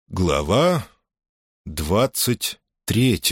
Глава 23.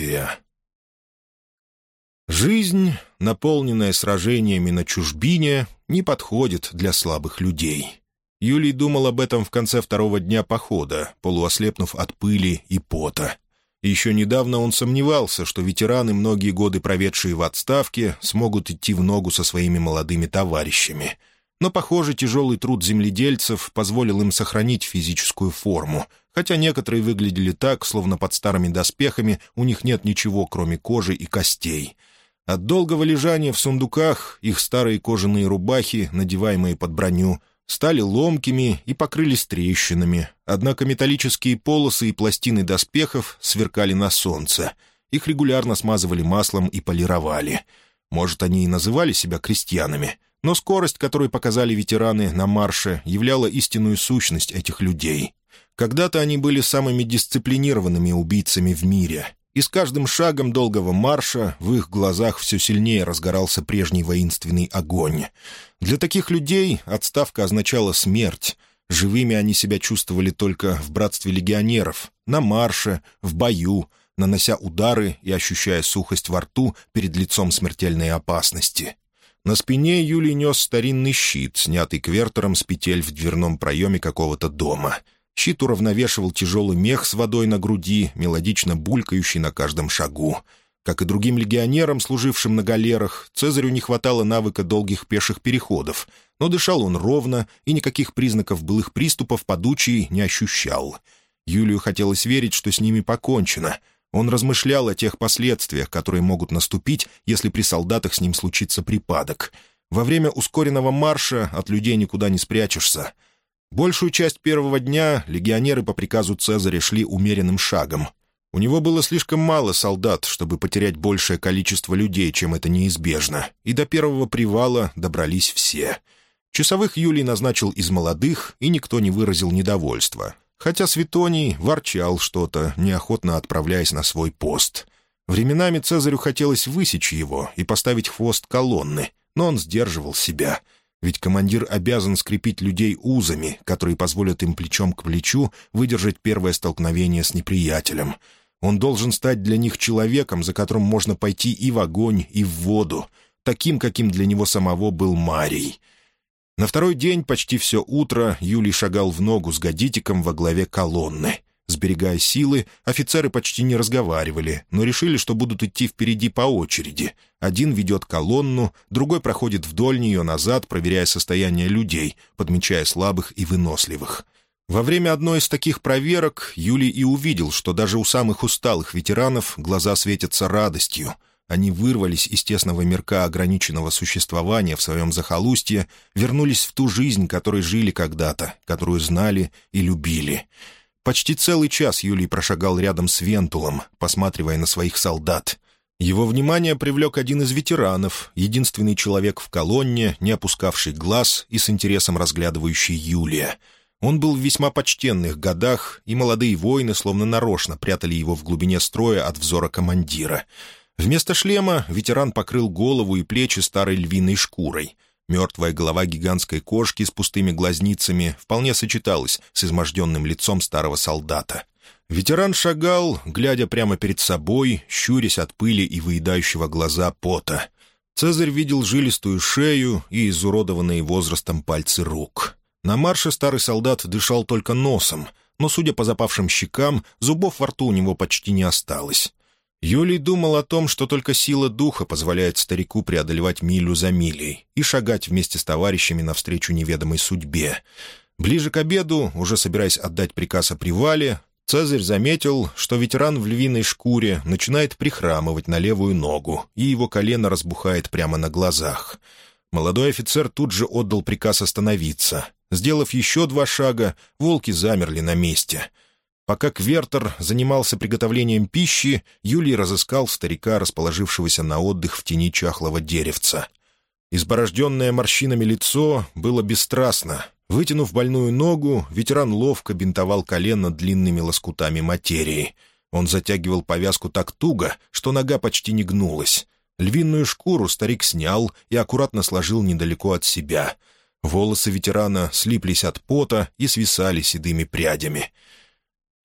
Жизнь, наполненная сражениями на чужбине, не подходит для слабых людей. Юлий думал об этом в конце второго дня похода, полуослепнув от пыли и пота. Еще недавно он сомневался, что ветераны, многие годы проведшие в отставке, смогут идти в ногу со своими молодыми товарищами. Но, похоже, тяжелый труд земледельцев позволил им сохранить физическую форму, хотя некоторые выглядели так, словно под старыми доспехами у них нет ничего, кроме кожи и костей. От долгого лежания в сундуках их старые кожаные рубахи, надеваемые под броню, стали ломкими и покрылись трещинами, однако металлические полосы и пластины доспехов сверкали на солнце. Их регулярно смазывали маслом и полировали. Может, они и называли себя крестьянами, но скорость, которую показали ветераны на марше, являла истинную сущность этих людей. Когда-то они были самыми дисциплинированными убийцами в мире, и с каждым шагом долгого марша в их глазах все сильнее разгорался прежний воинственный огонь. Для таких людей отставка означала смерть. Живыми они себя чувствовали только в братстве легионеров, на марше, в бою, нанося удары и ощущая сухость во рту перед лицом смертельной опасности. На спине Юлий нес старинный щит, снятый квертером с петель в дверном проеме какого-то дома. Щит уравновешивал тяжелый мех с водой на груди, мелодично булькающий на каждом шагу. Как и другим легионерам, служившим на галерах, Цезарю не хватало навыка долгих пеших переходов, но дышал он ровно и никаких признаков былых приступов подучий не ощущал. Юлию хотелось верить, что с ними покончено. Он размышлял о тех последствиях, которые могут наступить, если при солдатах с ним случится припадок. Во время ускоренного марша от людей никуда не спрячешься. Большую часть первого дня легионеры по приказу Цезаря шли умеренным шагом. У него было слишком мало солдат, чтобы потерять большее количество людей, чем это неизбежно, и до первого привала добрались все. Часовых Юлий назначил из молодых, и никто не выразил недовольства, хотя Светоний ворчал что-то, неохотно отправляясь на свой пост. Временами Цезарю хотелось высечь его и поставить хвост колонны, но он сдерживал себя — ведь командир обязан скрепить людей узами, которые позволят им плечом к плечу выдержать первое столкновение с неприятелем. Он должен стать для них человеком, за которым можно пойти и в огонь, и в воду, таким, каким для него самого был Марий. На второй день почти все утро Юлий шагал в ногу с Гадитиком во главе колонны. Сберегая силы, офицеры почти не разговаривали, но решили, что будут идти впереди по очереди. Один ведет колонну, другой проходит вдоль нее назад, проверяя состояние людей, подмечая слабых и выносливых. Во время одной из таких проверок Юлий и увидел, что даже у самых усталых ветеранов глаза светятся радостью. Они вырвались из тесного мирка ограниченного существования в своем захолустье, вернулись в ту жизнь, которой жили когда-то, которую знали и любили. Почти целый час Юлий прошагал рядом с Вентулом, посматривая на своих солдат. Его внимание привлек один из ветеранов, единственный человек в колонне, не опускавший глаз и с интересом разглядывающий Юлия. Он был в весьма почтенных годах, и молодые воины словно нарочно прятали его в глубине строя от взора командира. Вместо шлема ветеран покрыл голову и плечи старой львиной шкурой. Мертвая голова гигантской кошки с пустыми глазницами вполне сочеталась с изможденным лицом старого солдата. Ветеран шагал, глядя прямо перед собой, щурясь от пыли и выедающего глаза пота. Цезарь видел жилистую шею и изуродованные возрастом пальцы рук. На марше старый солдат дышал только носом, но, судя по запавшим щекам, зубов во рту у него почти не осталось. Юлий думал о том, что только сила духа позволяет старику преодолевать милю за милей и шагать вместе с товарищами навстречу неведомой судьбе. Ближе к обеду, уже собираясь отдать приказ о привале, Цезарь заметил, что ветеран в львиной шкуре начинает прихрамывать на левую ногу, и его колено разбухает прямо на глазах. Молодой офицер тут же отдал приказ остановиться. Сделав еще 2 шага, волки замерли на месте. Пока Квертер занимался приготовлением пищи, Юлий разыскал старика, расположившегося на отдых в тени чахлого деревца. Изборожденное морщинами лицо было бесстрастно. Вытянув больную ногу, ветеран ловко бинтовал колено длинными лоскутами материи. Он затягивал повязку так туго, что нога почти не гнулась. Львиную шкуру старик снял и аккуратно сложил недалеко от себя. Волосы ветерана слиплись от пота и свисали седыми прядями.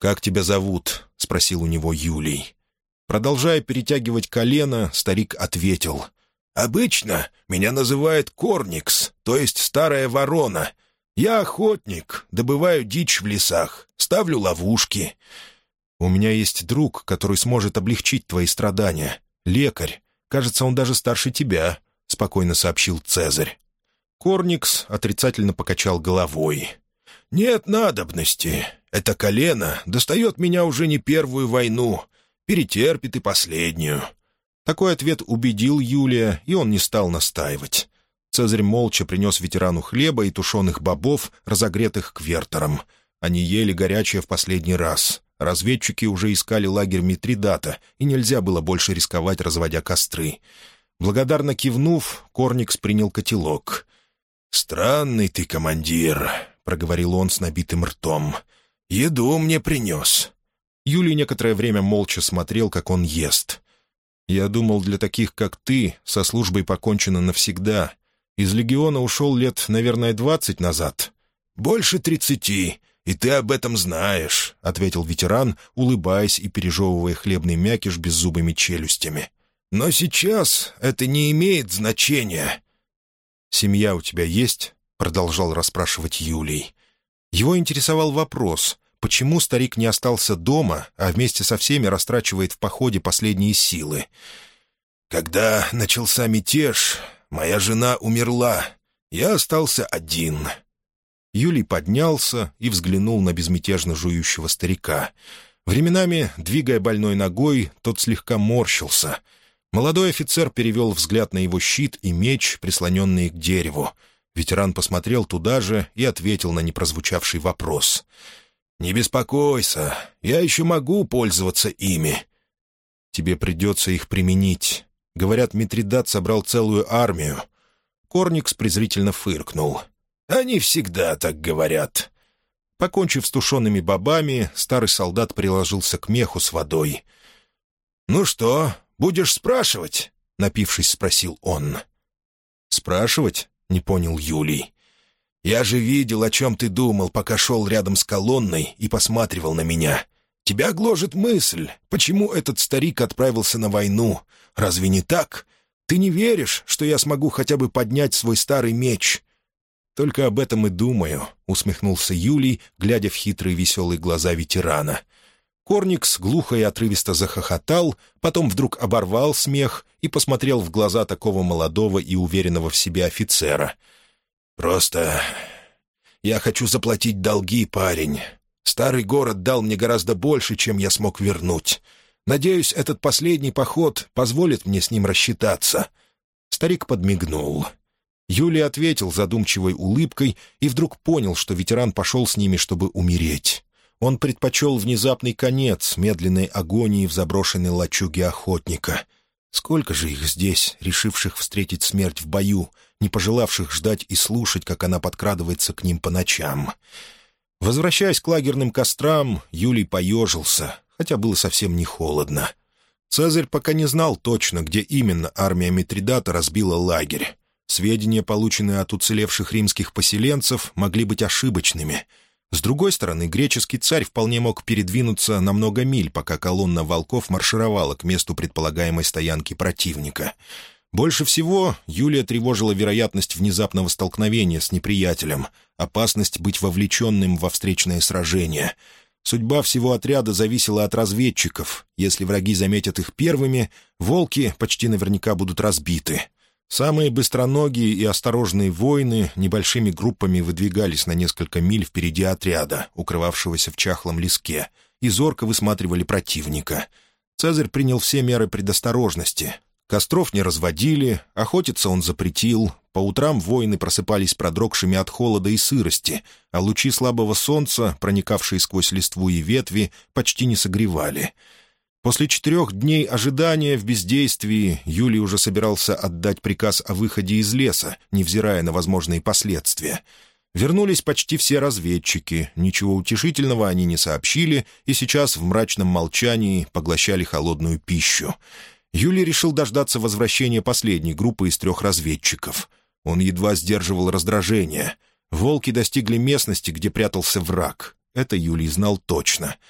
«Как тебя зовут?» — спросил у него Юлий. Продолжая перетягивать колено, старик ответил. «Обычно меня называют Корникс, то есть Старая Ворона. Я охотник, добываю дичь в лесах, ставлю ловушки. У меня есть друг, который сможет облегчить твои страдания. Лекарь. Кажется, он даже старше тебя», — спокойно сообщил Цезарь. Корникс отрицательно покачал головой. «Нет надобности. Это колено достает меня уже не первую войну. Перетерпит и последнюю». Такой ответ убедил Юлия, и он не стал настаивать. Цезарь молча принес ветерану хлеба и тушеных бобов, разогретых квертером. Они ели горячее в последний раз. Разведчики уже искали лагерь Митридата, и нельзя было больше рисковать, разводя костры. Благодарно кивнув, Корникс принял котелок. «Странный ты, командир», — проговорил он с набитым ртом. «Еду мне принес». Юлий некоторое время молча смотрел, как он ест. «Я думал, для таких, как ты, со службой покончено навсегда. Из легиона ушел лет, наверное, 20 назад». «Больше 30, и ты об этом знаешь», — ответил ветеран, улыбаясь и пережевывая хлебный мякиш беззубыми челюстями. «Но сейчас это не имеет значения». «Семья у тебя есть?» — продолжал расспрашивать Юлий. Его интересовал вопрос, почему старик не остался дома, а вместе со всеми растрачивает в походе последние силы. «Когда начался мятеж, моя жена умерла. Я остался один». Юлий поднялся и взглянул на безмятежно жующего старика. Временами, двигая больной ногой, тот слегка морщился. Молодой офицер перевел взгляд на его щит и меч, прислоненные к дереву. Ветеран посмотрел туда же и ответил на непрозвучавший вопрос. «Не беспокойся, я еще могу пользоваться ими». «Тебе придется их применить. Говорят, Митридат собрал целую армию». Корникс презрительно фыркнул. «Они всегда так говорят». Покончив с тушеными бобами, старый солдат приложился к меху с водой. «Ну что, будешь спрашивать?» — напившись, спросил он. «Спрашивать?» — не понял Юлий. «Я же видел, о чем ты думал, пока шел рядом с колонной и посматривал на меня. Тебя гложет мысль, почему этот старик отправился на войну. Разве не так? Ты не веришь, что я смогу хотя бы поднять свой старый меч?» «Только об этом и думаю», — усмехнулся Юлий, глядя в хитрые веселые глаза ветерана. Корникс глухо и отрывисто захохотал, потом вдруг оборвал смех и посмотрел в глаза такого молодого и уверенного в себе офицера. «Просто я хочу заплатить долги, парень. Старый город дал мне гораздо больше, чем я смог вернуть. Надеюсь, этот последний поход позволит мне с ним рассчитаться». Старик подмигнул. Юлий ответил задумчивой улыбкой и вдруг понял, что ветеран пошел с ними, чтобы умереть. Он предпочел внезапный конец медленной агонии в заброшенной лачуге охотника. Сколько же их здесь, решивших встретить смерть в бою, не пожелавших ждать и слушать, как она подкрадывается к ним по ночам. Возвращаясь к лагерным кострам, Юлий поежился, хотя было совсем не холодно. Цезарь пока не знал точно, где именно армия Митридата разбила лагерь. Сведения, полученные от уцелевших римских поселенцев, могли быть ошибочными. С другой стороны, греческий царь вполне мог передвинуться на много миль, пока колонна волков маршировала к месту предполагаемой стоянки противника. Больше всего Юлия тревожила вероятность внезапного столкновения с неприятелем, опасность быть вовлеченным во встречное сражение. Судьба всего отряда зависела от разведчиков. Если враги заметят их первыми, волки почти наверняка будут разбиты. Самые быстроногие и осторожные воины небольшими группами выдвигались на несколько миль впереди отряда, укрывавшегося в чахлом леске, и зорко высматривали противника. Цезарь принял все меры предосторожности. Костров не разводили, охотиться он запретил. По утрам воины просыпались продрогшими от холода и сырости, а лучи слабого солнца, проникавшие сквозь листву и ветви, почти не согревали. После 4 дней ожидания в бездействии Юлий уже собирался отдать приказ о выходе из леса, невзирая на возможные последствия. Вернулись почти все разведчики, ничего утешительного они не сообщили и сейчас в мрачном молчании поглощали холодную пищу. Юлий решил дождаться возвращения последней группы из 3 разведчиков. Он едва сдерживал раздражение. Волки достигли местности, где прятался враг. Это Юлий знал точно.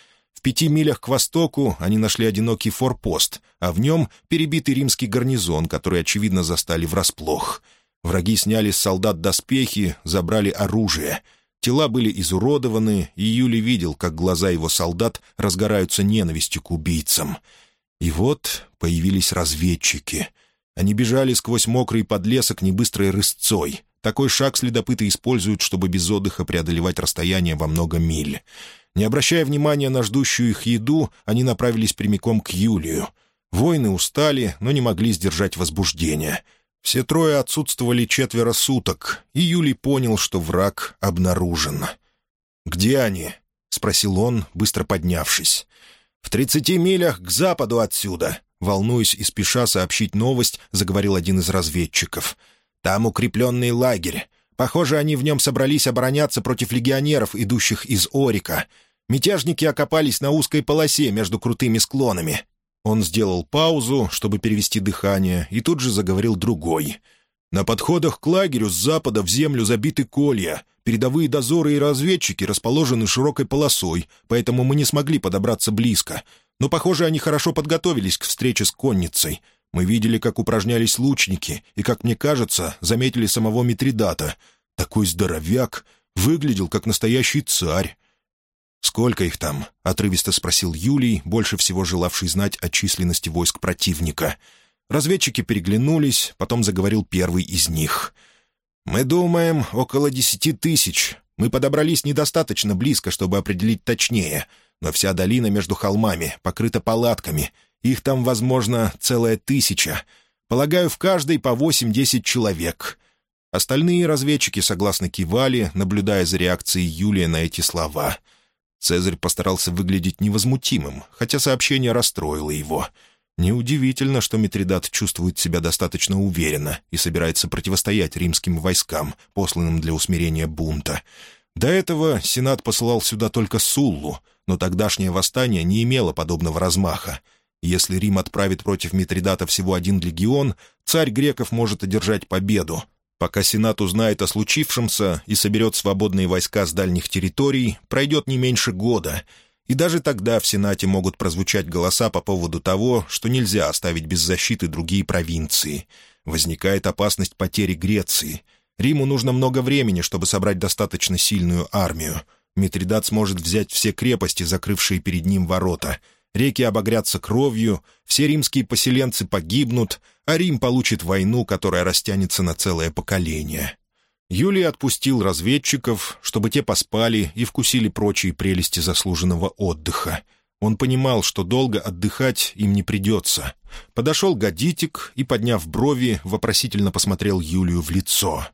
5 милях к востоку они нашли одинокий форпост, а в нем перебитый римский гарнизон, который, очевидно, застали врасплох. Враги сняли с солдат доспехи, забрали оружие. Тела были изуродованы, и Юлий видел, как глаза его солдат разгораются ненавистью к убийцам. И вот появились разведчики. Они бежали сквозь мокрый подлесок небыстрой рысцой. Такой шаг следопыты используют, чтобы без отдыха преодолевать расстояние во много миль. Не обращая внимания на ждущую их еду, они направились прямиком к Юлию. Воины устали, но не могли сдержать возбуждение. Все трое отсутствовали 4 суток, и Юлий понял, что враг обнаружен. «Где они?» — спросил он, быстро поднявшись. «В 30 милях к западу отсюда», — волнуясь и спеша сообщить новость, заговорил один из разведчиков. «Там укрепленный лагерь. Похоже, они в нем собрались обороняться против легионеров, идущих из Орика. Мятежники окопались на узкой полосе между крутыми склонами». Он сделал паузу, чтобы перевести дыхание, и тут же заговорил другой. «На подходах к лагерю с запада в землю забиты колья. Передовые дозоры и разведчики расположены широкой полосой, поэтому мы не смогли подобраться близко. Но, похоже, они хорошо подготовились к встрече с конницей. Мы видели, как упражнялись лучники, и, как мне кажется, заметили самого Митридата. Такой здоровяк, выглядел как настоящий царь». «Сколько их там?» — отрывисто спросил Юлий, больше всего желавший знать о численности войск противника. Разведчики переглянулись, потом заговорил первый из них. «Мы думаем, около 10 тысяч. Мы подобрались недостаточно близко, чтобы определить точнее, но вся долина между холмами покрыта палатками. Их там, возможно, целая 1000. Полагаю, в каждой по 8-10 человек». Остальные разведчики согласно кивали, наблюдая за реакцией Юлия на эти слова. Цезарь постарался выглядеть невозмутимым, хотя сообщение расстроило его. Неудивительно, что Митридат чувствует себя достаточно уверенно и собирается противостоять римским войскам, посланным для усмирения бунта. До этого Сенат посылал сюда только Суллу, но тогдашнее восстание не имело подобного размаха. Если Рим отправит против Митридата всего 1 легион, царь греков может одержать победу. Пока Сенат узнает о случившемся и соберет свободные войска с дальних территорий, пройдет не меньше года. И даже тогда в Сенате могут прозвучать голоса по поводу того, что нельзя оставить без защиты другие провинции. Возникает опасность потери Греции. Риму нужно много времени, чтобы собрать достаточно сильную армию. Митридат сможет взять все крепости, закрывшие перед ним ворота. Реки обогрятся кровью, все римские поселенцы погибнут, а Рим получит войну, которая растянется на целое поколение. Юлий отпустил разведчиков, чтобы те поспали и вкусили прочие прелести заслуженного отдыха. Он понимал, что долго отдыхать им не придется. Подошел Гадитик и, подняв брови, вопросительно посмотрел Юлию в лицо.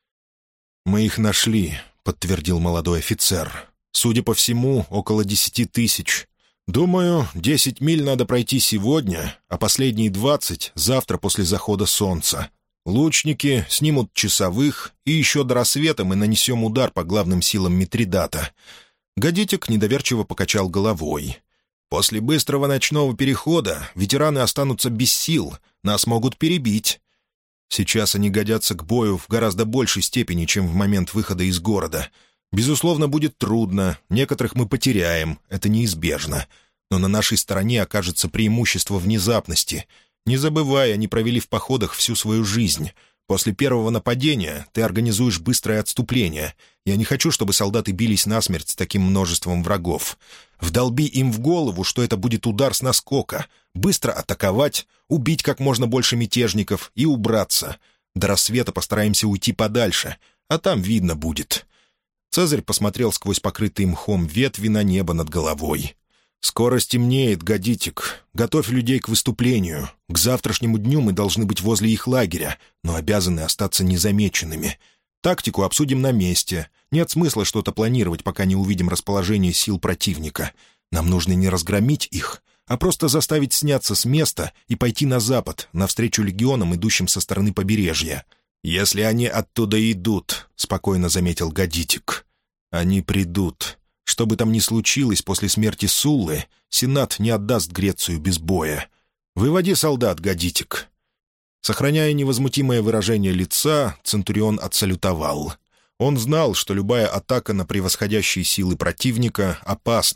«Мы их нашли», — подтвердил молодой офицер. «Судя по всему, около 10 тысяч. Думаю, 10 миль надо пройти сегодня, а последние 20 — завтра после захода солнца. Лучники снимут часовых, и еще до рассвета мы нанесем удар по главным силам Митридата». Гадитик недоверчиво покачал головой. «После быстрого ночного перехода ветераны останутся без сил, нас могут перебить. Сейчас они годятся к бою в гораздо большей степени, чем в момент выхода из города. Безусловно, будет трудно, некоторых мы потеряем, это неизбежно. Но на нашей стороне окажется преимущество внезапности. Не забывай, они провели в походах всю свою жизнь. После первого нападения ты организуешь быстрое отступление. Я не хочу, чтобы солдаты бились насмерть с таким множеством врагов. Вдолби им в голову, что это будет удар с наскока. Быстро атаковать, убить как можно больше мятежников и убраться. До рассвета постараемся уйти подальше, а там видно будет». Цезарь посмотрел сквозь покрытые мхом ветви на небо над головой. «Скоро стемнеет, Гадитик. Готовь людей к выступлению. К завтрашнему дню мы должны быть возле их лагеря, но обязаны остаться незамеченными. Тактику обсудим на месте. Нет смысла что-то планировать, пока не увидим расположение сил противника. Нам нужно не разгромить их, а просто заставить сняться с места и пойти на запад, навстречу легионам, идущим со стороны побережья. «Если они оттуда идут», — спокойно заметил Гадитик. «Они придут. Что бы там ни случилось после смерти Суллы, Сенат не отдаст Грецию без боя. Выводи солдат, Гадитик». Сохраняя невозмутимое выражение лица, Центурион отсалютовал. Он знал, что любая атака на превосходящие силы противника опасна.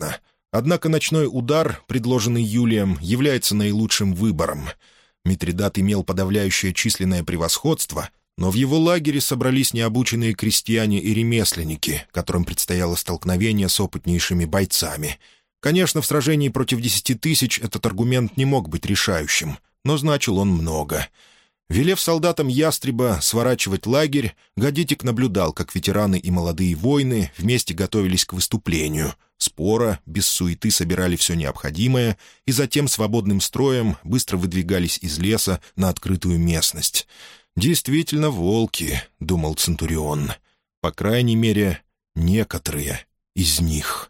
Однако ночной удар, предложенный Юлием, является наилучшим выбором. Митридат имел подавляющее численное превосходство, но в его лагере собрались необученные крестьяне и ремесленники, которым предстояло столкновение с опытнейшими бойцами. Конечно, в сражении против 10 тысяч этот аргумент не мог быть решающим, но значил он много. Велев солдатам ястреба сворачивать лагерь, Гадитик наблюдал, как ветераны и молодые воины вместе готовились к выступлению. Споро, без суеты собирали все необходимое и затем свободным строем быстро выдвигались из леса на открытую местность. «Действительно волки», — думал Центурион. «По крайней мере, некоторые из них».